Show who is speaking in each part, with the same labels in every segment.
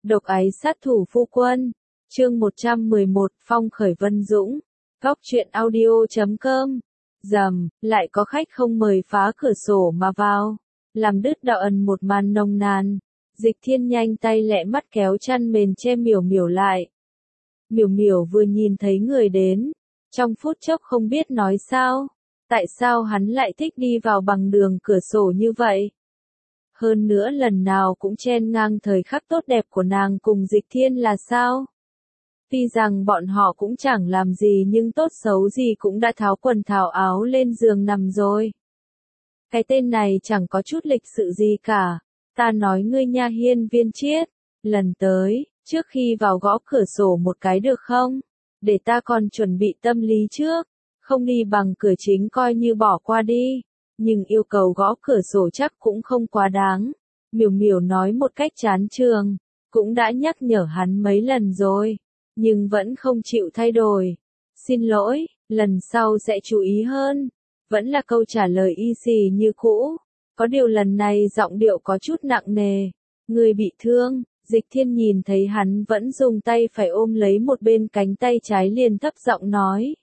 Speaker 1: Độc ái sát thủ phu quân. Chương 111, Phong khởi Vân Dũng. Góc truyện audio.com. Rầm, lại có khách không mời phá cửa sổ mà vào. Làm đứt đạo ẩn một màn nồng nàn. Dịch Thiên nhanh tay lẹ mắt kéo chăn mền che Miểu Miểu lại. Miểu Miểu vừa nhìn thấy người đến, trong phút chốc không biết nói sao. Tại sao hắn lại thích đi vào bằng đường cửa sổ như vậy? Hơn nữa lần nào cũng chen ngang thời khắc tốt đẹp của nàng cùng Dịch Thiên là sao? Tuy rằng bọn họ cũng chẳng làm gì nhưng tốt xấu gì cũng đã tháo quần tháo áo lên giường nằm rồi. Cái tên này chẳng có chút lịch sự gì cả. Ta nói ngươi nha Hiên Viên Triết, lần tới, trước khi vào gõ cửa sổ một cái được không? Để ta còn chuẩn bị tâm lý trước, không đi bằng cửa chính coi như bỏ qua đi. Nhưng yêu cầu gõ cửa sổ chắc cũng không quá đáng. Miểu Miểu nói một cách chán chường, cũng đã nhắc nhở hắn mấy lần rồi, nhưng vẫn không chịu thay đổi. Xin lỗi, lần sau sẽ chú ý hơn. Vẫn là câu trả lời y xì như cũ. Có điều lần này giọng điệu có chút nặng nề. Người bị thương. Dịch Thiên nhìn thấy hắn vẫn dùng tay phải ôm lấy một bên cánh tay trái liền thấp giọng nói.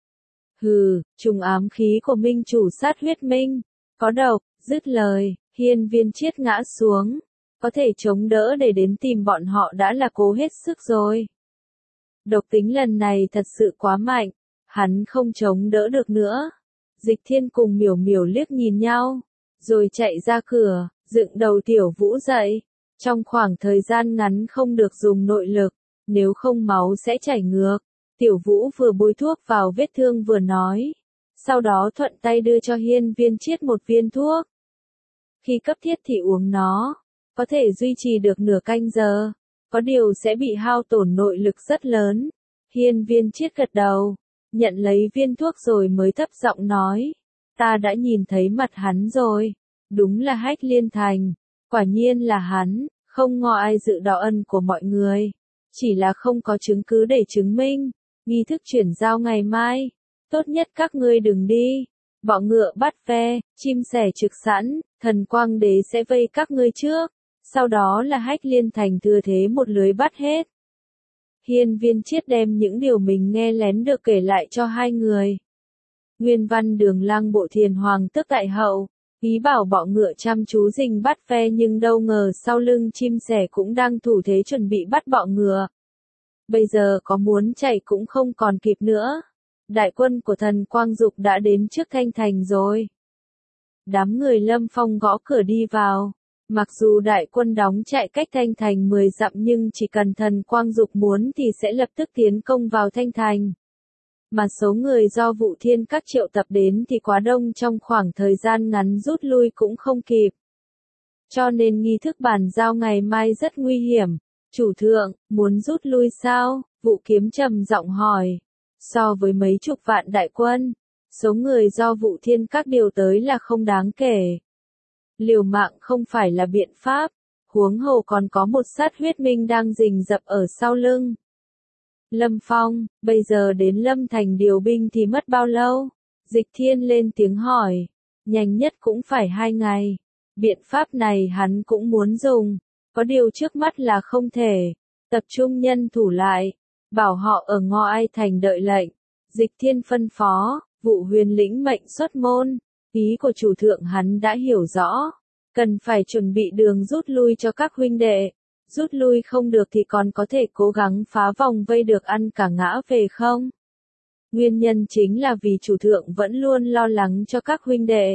Speaker 1: Hừ, trùng ám khí của minh chủ sát huyết minh. Có độc. Dứt lời, Hiên Viên Triết ngã xuống. Có thể chống đỡ để đến tìm bọn họ đã là cố hết sức rồi. Độc tính lần này thật sự quá mạnh. Hắn không chống đỡ được nữa. Dịch Thiên cùng Miểu Miểu liếc nhìn nhau, rồi chạy ra cửa, dựng đầu Tiểu Vũ dậy. Trong khoảng thời gian ngắn không được dùng nội lực, nếu không máu sẽ chảy ngược. Tiểu Vũ vừa bôi thuốc vào vết thương vừa nói. Sau đó thuận tay đưa cho Hiên Viên Triết một viên thuốc. Khi cấp thiết thì uống nó, có thể duy trì được nửa canh giờ, có điều sẽ bị hao tổn nội lực rất lớn. Hiên Viên Triết gật đầu, nhận lấy viên thuốc rồi mới thấp giọng nói. Ta đã nhìn thấy mặt hắn rồi, đúng là Hách Liên Thành, quả nhiên là hắn, không ngờ ai dự đạo ân của mọi người. Chỉ là không có chứng cứ để chứng minh, nghi thức chuyển giao ngày mai, tốt nhất các ngươi đừng đi. Bọ ngựa bắt ve, chim sẻ trực sẵn, thần quang đế sẽ vây các ngươi trước, sau đó là Hách Liên Thành thừa thế một lưới bắt hết. Hiên Viên Triết đem những điều mình nghe lén được kể lại cho hai người. Nguyên văn Đường Lang bộ Thiền Hoàng tức tại hậu, ý bảo bọ ngựa chăm chú rình bắt ve nhưng đâu ngờ sau lưng chim sẻ cũng đang thủ thế chuẩn bị bắt bọ ngựa. Bây giờ có muốn chạy cũng không còn kịp nữa. Đại quân của thần Quang Dục đã đến trước Thanh Thành rồi. Đám người Lâm Phong gõ cửa đi vào. Mặc dù đại quân đóng chạy cách Thanh Thành 10 dặm nhưng chỉ cần thần Quang Dục muốn thì sẽ lập tức tiến công vào Thanh Thành. Mà số người do Vụ Thiên Các triệu tập đến thì quá đông, trong khoảng thời gian ngắn rút lui cũng không kịp. Cho nên nghi thức bàn giao ngày mai rất nguy hiểm. Chủ thượng, muốn rút lui sao? Vụ Kiếm trầm giọng hỏi. So với mấy chục vạn đại quân, số người do Vụ Thiên Các điều tới là không đáng kể. Liều mạng không phải là biện pháp, huống hồ còn có một sát huyết minh đang rình rập ở sau lưng. Lâm Phong, bây giờ đến Lâm Thành điều binh thì mất bao lâu? Dịch Thiên lên tiếng hỏi. Nhanh nhất cũng phải 2 ngày. Biện pháp này hắn cũng muốn dùng, có điều trước mắt là không thể. Tập trung nhân thủ lại, bảo họ ở Ngo Ai Thành đợi lệnh. Dịch Thiên phân phó, Vụ Huyền lĩnh mệnh xuất môn. Ý của chủ thượng hắn đã hiểu rõ, cần phải chuẩn bị đường rút lui cho các huynh đệ. Rút lui không được thì còn có thể cố gắng phá vòng vây được ăn cả ngã về không? Nguyên nhân chính là vì chủ thượng vẫn luôn lo lắng cho các huynh đệ.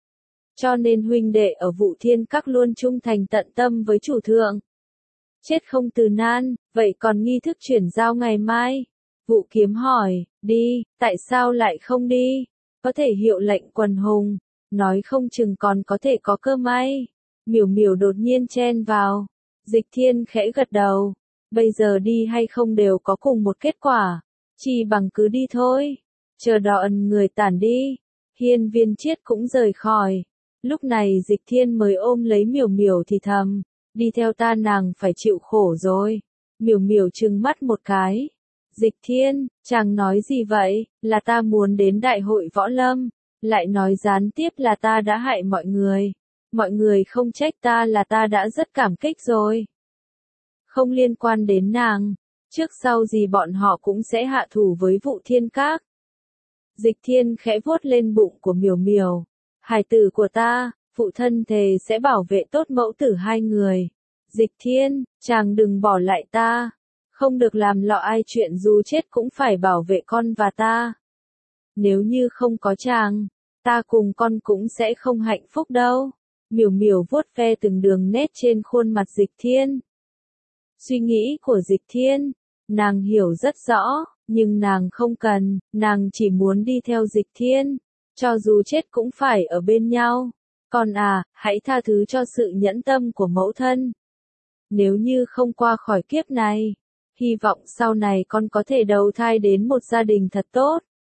Speaker 1: Cho nên huynh đệ ở Vụ Thiên Các luôn trung thành tận tâm với chủ thượng. Chết không từ nan, vậy còn nghi thức chuyển giao ngày mai? Vụ Kiếm hỏi, đi, tại sao lại không đi? Có thể hiệu lệnh quần hùng, nói không chừng còn có thể có cơ may. Miểu Miểu đột nhiên chen vào. Dịch Thiên khẽ gật đầu. Bây giờ đi hay không đều có cùng một kết quả. Chỉ bằng cứ đi thôi. Chờ đợi người tản đi. Hiên Viên Triết cũng rời khỏi. Lúc này Dịch Thiên mới ôm lấy Miểu Miểu thì thầm. Đi theo ta nàng phải chịu khổ rồi. Miểu Miểu trừng mắt một cái. Dịch Thiên, chàng nói gì vậy? Là ta muốn đến đại hội võ lâm. Lại nói gián tiếp là ta đã hại mọi người. Mọi người không trách ta là ta đã rất cảm kích rồi. không liên quan đến nàng. Trước sau gì bọn họ cũng sẽ hạ thủ với Vụ Thiên Các. Dịch Thiên khẽ vuốt lên bụng của Miểu Miểu. Hài tử của ta, phụ thân thề sẽ bảo vệ tốt mẫu tử hai người. Dịch Thiên, chàng đừng bỏ lại ta. Không được làm lọ ai chuyện dù chết cũng phải bảo vệ con và ta. Nếu như không có chàng, ta cùng con cũng sẽ không hạnh phúc đâu. Miểu Miểu vuốt ve từng đường nét trên khuôn mặt Dịch Thiên. Suy nghĩ của Dịch Thiên, nàng hiểu rất rõ, nhưng nàng không cần, nàng chỉ muốn đi theo Dịch Thiên. Cho dù chết cũng phải ở bên nhau. Con à, hãy tha thứ cho sự nhẫn tâm của mẫu thân. Nếu như không qua khỏi kiếp này, hy vọng sau này con có thể đầu thai đến một gia đình thật tốt.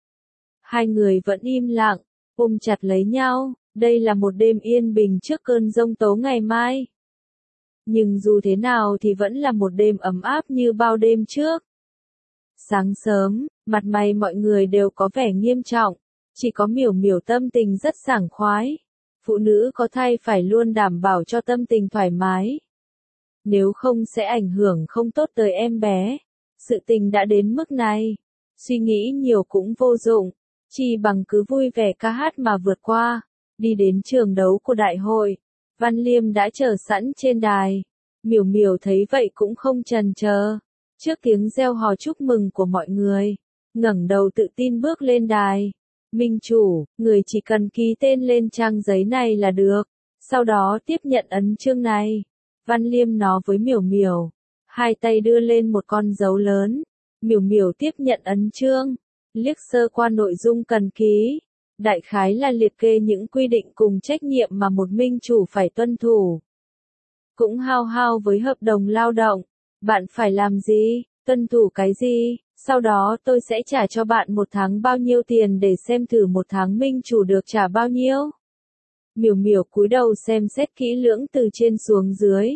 Speaker 1: Hai người vẫn im lặng, ôm chặt lấy nhau, đây là một đêm yên bình trước cơn giông tố ngày mai. Nhưng dù thế nào thì vẫn là một đêm ấm áp như bao đêm trước. Sáng sớm, mặt mày mọi người đều có vẻ nghiêm trọng, chỉ có Miểu Miểu tâm tình rất sảng khoái. Phụ nữ có thai phải luôn đảm bảo cho tâm tình thoải mái. Nếu không sẽ ảnh hưởng không tốt tới em bé. Sự tình đã đến mức này, suy nghĩ nhiều cũng vô dụng, chỉ bằng cứ vui vẻ ca hát mà vượt qua. Đi đến trường đấu của đại hội, Văn Liêm đã chờ sẵn trên đài. Miểu Miểu thấy vậy cũng không chần chờ. Trước tiếng reo hò chúc mừng của mọi người, ngẩng đầu tự tin bước lên đài. Minh chủ, người chỉ cần ký tên lên trang giấy này là được. Sau đó tiếp nhận ấn chương này. Văn Liêm nói với Miểu Miểu. Hai tay đưa lên một con dấu lớn. Miểu Miểu tiếp nhận ấn chương. Liếc sơ qua nội dung cần ký. Đại khái là liệt kê những quy định cùng trách nhiệm mà một minh chủ phải tuân thủ. Cũng hao hao với hợp đồng lao động. Bạn phải làm gì, tuân thủ cái gì, sau đó tôi sẽ trả cho bạn một tháng bao nhiêu tiền để xem thử một tháng minh chủ được trả bao nhiêu. Miểu Miểu cúi đầu xem xét kỹ lưỡng từ trên xuống dưới.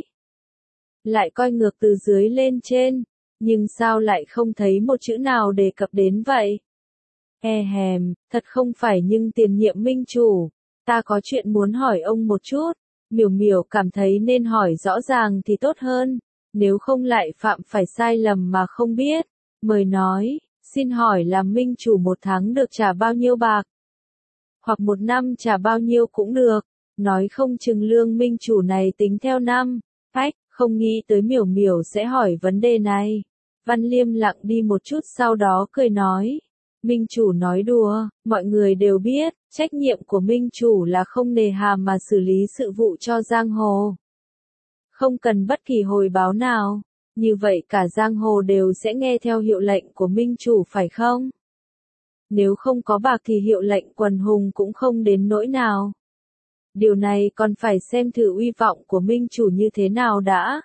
Speaker 1: Lại coi ngược từ dưới lên trên, nhưng sao lại không thấy một chữ nào đề cập đến vậy? Thật không phải nhưng tiền nhiệm minh chủ, ta có chuyện muốn hỏi ông một chút. Miểu Miểu cảm thấy nên hỏi rõ ràng thì tốt hơn. Nếu không lại phạm phải sai lầm mà không biết. Mời nói, xin hỏi làm minh chủ một tháng được trả bao nhiêu bạc? Hoặc một năm trả bao nhiêu cũng được. Nói không chừng lương minh chủ này tính theo năm. Không nghĩ tới Miểu Miểu sẽ hỏi vấn đề này. Văn Liêm lặng đi một chút sau đó cười nói. Minh chủ nói đùa, mọi người đều biết, trách nhiệm của minh chủ là không nề hà mà xử lý sự vụ cho giang hồ. Không cần bất kỳ hồi báo nào, như vậy cả giang hồ đều sẽ nghe theo hiệu lệnh của minh chủ phải không? Nếu không có bạc thì hiệu lệnh quần hùng cũng không đến nỗi nào. Điều này còn phải xem thử uy vọng của minh chủ như thế nào đã.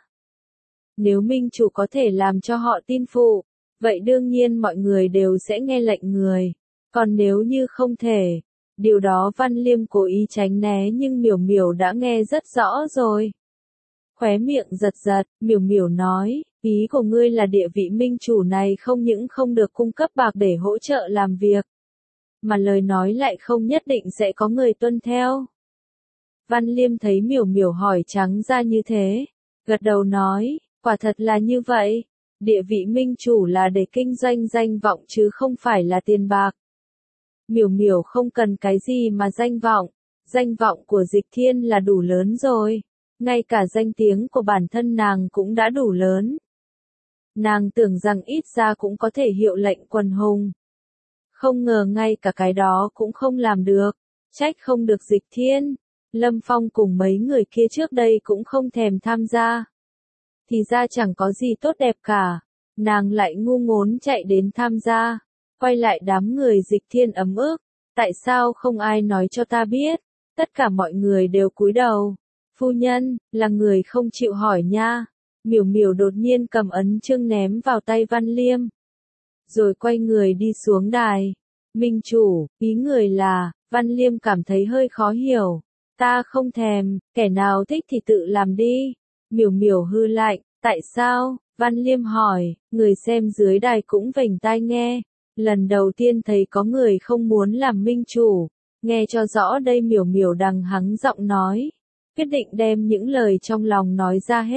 Speaker 1: Nếu minh chủ có thể làm cho họ tin phụ, vậy đương nhiên mọi người đều sẽ nghe lệnh người. Còn nếu như không thể, điều đó Văn Liêm cố ý tránh né nhưng Miểu Miểu đã nghe rất rõ rồi. Khóe miệng giật giật, Miểu Miểu nói, ý của ngươi là địa vị minh chủ này không những không được cung cấp bạc để hỗ trợ làm việc, mà lời nói lại không nhất định sẽ có người tuân theo. Văn Liêm thấy Miểu Miểu hỏi trắng ra như thế, gật đầu nói, quả thật là như vậy. Địa vị minh chủ là để kinh doanh danh vọng chứ không phải là tiền bạc. Miểu Miểu không cần cái gì mà danh vọng của Dịch Thiên là đủ lớn rồi. Ngay cả danh tiếng của bản thân nàng cũng đã đủ lớn. Nàng tưởng rằng ít ra cũng có thể hiệu lệnh quần hùng. Không ngờ ngay cả cái đó cũng không làm được. Trách không được Dịch Thiên. Lâm Phong cùng mấy người kia trước đây cũng không thèm tham gia. Thì ra chẳng có gì tốt đẹp cả. Nàng lại ngu ngốn chạy đến tham gia. Quay lại đám người Dịch Thiên ấm ức. Tại sao không ai nói cho ta biết? Tất cả mọi người đều cúi đầu. Phu nhân, là người không chịu hỏi nha. Miểu Miểu đột nhiên cầm ấn chương ném vào tay Văn Liêm. Rồi quay người đi xuống đài. Minh chủ, ý người là, Văn Liêm cảm thấy hơi khó hiểu. Ta không thèm, kẻ nào thích thì tự làm đi. Miểu Miểu hư lạnh, tại sao? Văn Liêm hỏi, người xem dưới đài cũng vểnh tai nghe. Lần đầu tiên thấy có người không muốn làm minh chủ. Nghe cho rõ đây Miểu Miểu đằng hắng giọng nói. Quyết định đem những lời trong lòng nói ra hết.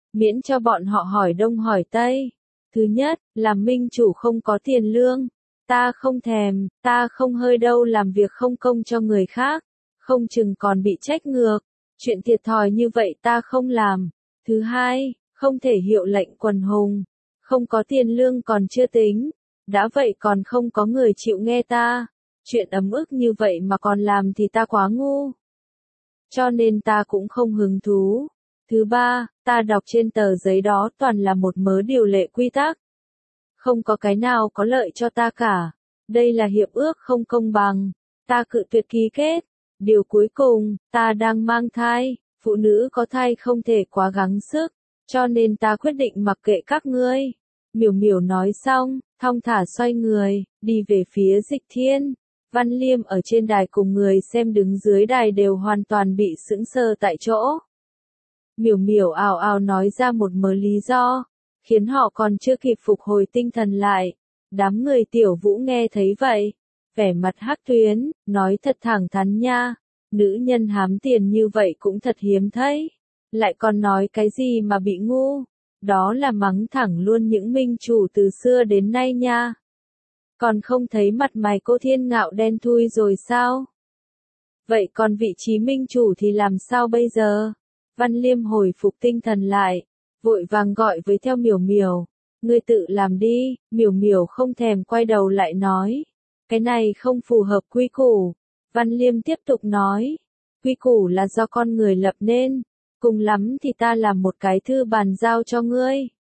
Speaker 1: miễn cho bọn họ hỏi đông hỏi tây. Thứ nhất, làm minh chủ không có tiền lương. Ta không thèm, ta không hơi đâu làm việc không công cho người khác. Không chừng còn bị trách ngược. Chuyện thiệt thòi như vậy ta không làm. Thứ hai, không thể hiệu lệnh quần hùng. Không có tiền lương còn chưa tính. Đã vậy còn không có người chịu nghe ta. Chuyện ấm ức như vậy mà còn làm thì ta quá ngu. Cho nên ta cũng không hứng thú. Thứ ba, ta đọc trên tờ giấy đó toàn là một mớ điều lệ quy tắc. Không có cái nào có lợi cho ta cả. Đây là hiệp ước không công bằng. Ta cự tuyệt ký kết. Điều cuối cùng, ta đang mang thai. Phụ nữ có thai không thể quá gắng sức. Cho nên ta quyết định mặc kệ các ngươi. Miểu miểu nói xong, thong thả xoay người, đi về phía Dịch Thiên. Văn Liêm ở trên đài cùng người xem đứng dưới đài đều hoàn toàn bị sững sờ tại chỗ. Miểu miểu ào ào nói ra một mớ lý do, khiến họ còn chưa kịp phục hồi tinh thần lại. Đám người Tiểu Vũ nghe thấy vậy, vẻ mặt hắc tuyến, nói thật thẳng thắn nha, nữ nhân hám tiền như vậy cũng thật hiếm thấy. Lại còn nói cái gì mà bị ngu, đó là mắng thẳng luôn những minh chủ từ xưa đến nay nha. Còn không thấy mặt mày cô Thiên Ngạo đen thui rồi sao? Vậy còn vị trí minh chủ thì làm sao bây giờ? Văn Liêm hồi phục tinh thần lại, vội vàng gọi với theo Miểu Miểu. Ngươi tự làm đi. Miểu Miểu không thèm quay đầu lại nói. Cái này không phù hợp quy củ. Văn Liêm tiếp tục nói. Quy củ là do con người lập nên. Cùng lắm thì ta làm một cái thư bàn giao cho ngươi.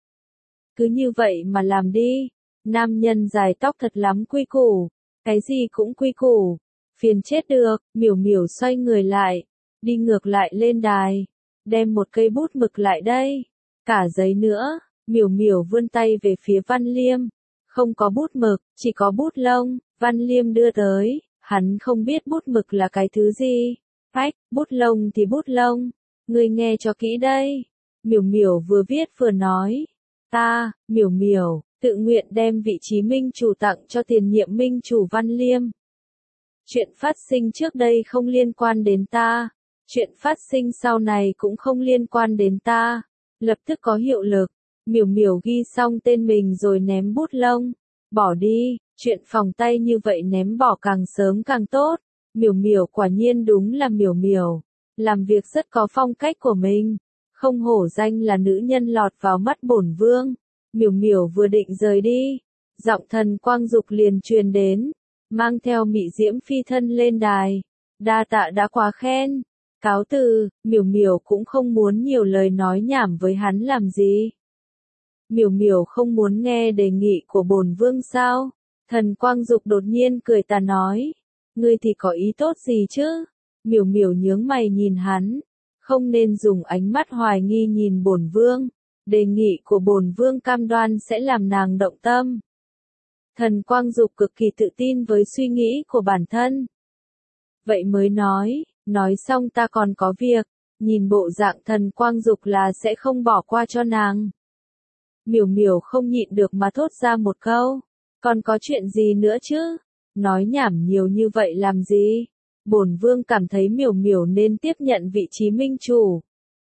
Speaker 1: Cứ như vậy mà làm đi. Nam nhân dài tóc thật lắm quy củ. Cái gì cũng quy củ. Phiền chết được. Miểu Miểu xoay người lại. Đi ngược lại lên đài. Đem một cây bút mực lại đây. Cả giấy nữa. Miểu Miểu vươn tay về phía Văn Liêm. Không có bút mực, chỉ có bút lông. Văn Liêm đưa tới. Hắn không biết bút mực là cái thứ gì. Phách, bút lông thì bút lông. Ngươi nghe cho kỹ đây. Miểu Miểu vừa viết vừa nói. Ta, Miểu Miểu, tự nguyện đem vị trí minh chủ tặng cho tiền nhiệm minh chủ Văn Liêm. Chuyện phát sinh trước đây không liên quan đến ta. Chuyện phát sinh sau này cũng không liên quan đến ta. Lập tức có hiệu lực. Miểu Miểu ghi xong tên mình rồi ném bút lông. Bỏ đi, chuyện phòng tay như vậy ném bỏ càng sớm càng tốt. Miểu Miểu quả nhiên đúng là Miểu Miểu. Làm việc rất có phong cách của mình. Không hổ danh là nữ nhân lọt vào mắt bổn vương. Miểu Miểu vừa định rời đi. Giọng Thần Quang Dục liền truyền đến. Mang theo Mị Diễm phi thân lên đài. Đa tạ đã quá khen. Cáo từ, Miểu Miểu cũng không muốn nhiều lời nói nhảm với hắn làm gì. Miểu Miểu không muốn nghe đề nghị của bổn vương sao? Thần Quang Dục đột nhiên cười tà nói. Ngươi thì có ý tốt gì chứ? Miểu Miểu nhướng mày nhìn hắn. Không nên dùng ánh mắt hoài nghi nhìn bổn vương. Đề nghị của bổn vương cam đoan sẽ làm nàng động tâm. Thần Quang Dục cực kỳ tự tin với suy nghĩ của bản thân. Vậy mới nói xong ta còn có việc. Nhìn bộ dạng Thần Quang Dục là sẽ không bỏ qua cho nàng. Miểu Miểu không nhịn được mà thốt ra một câu. Còn có chuyện gì nữa chứ? Nói nhảm nhiều như vậy làm gì? Bổn vương cảm thấy Miểu Miểu nên tiếp nhận vị trí minh chủ.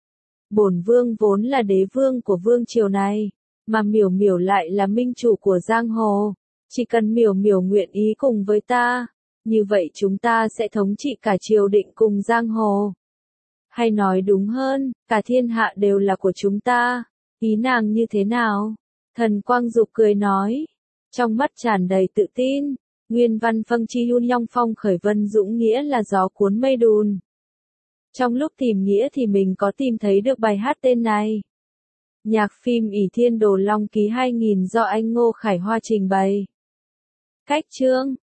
Speaker 1: Bổn vương vốn là đế vương của vương triều này, mà Miểu Miểu lại là minh chủ của giang hồ. Chỉ cần Miểu Miểu nguyện ý cùng với ta, như vậy chúng ta sẽ thống trị cả triều định cùng giang hồ. Hay nói đúng hơn, cả thiên hạ đều là của chúng ta. Ý nàng như thế nào? Thần Quang Dục cười nói, trong mắt tràn đầy tự tin. Nguyên văn phân chi hun long phong khởi vân dũng nghĩa là gió cuốn mây đùn. Trong lúc tìm nghĩa thì mình có tìm thấy được bài hát tên này. Nhạc phim ỷ Thiên Đồ Long Ký 2000 do anh Ngô Khải Hoa trình bày. Cách chương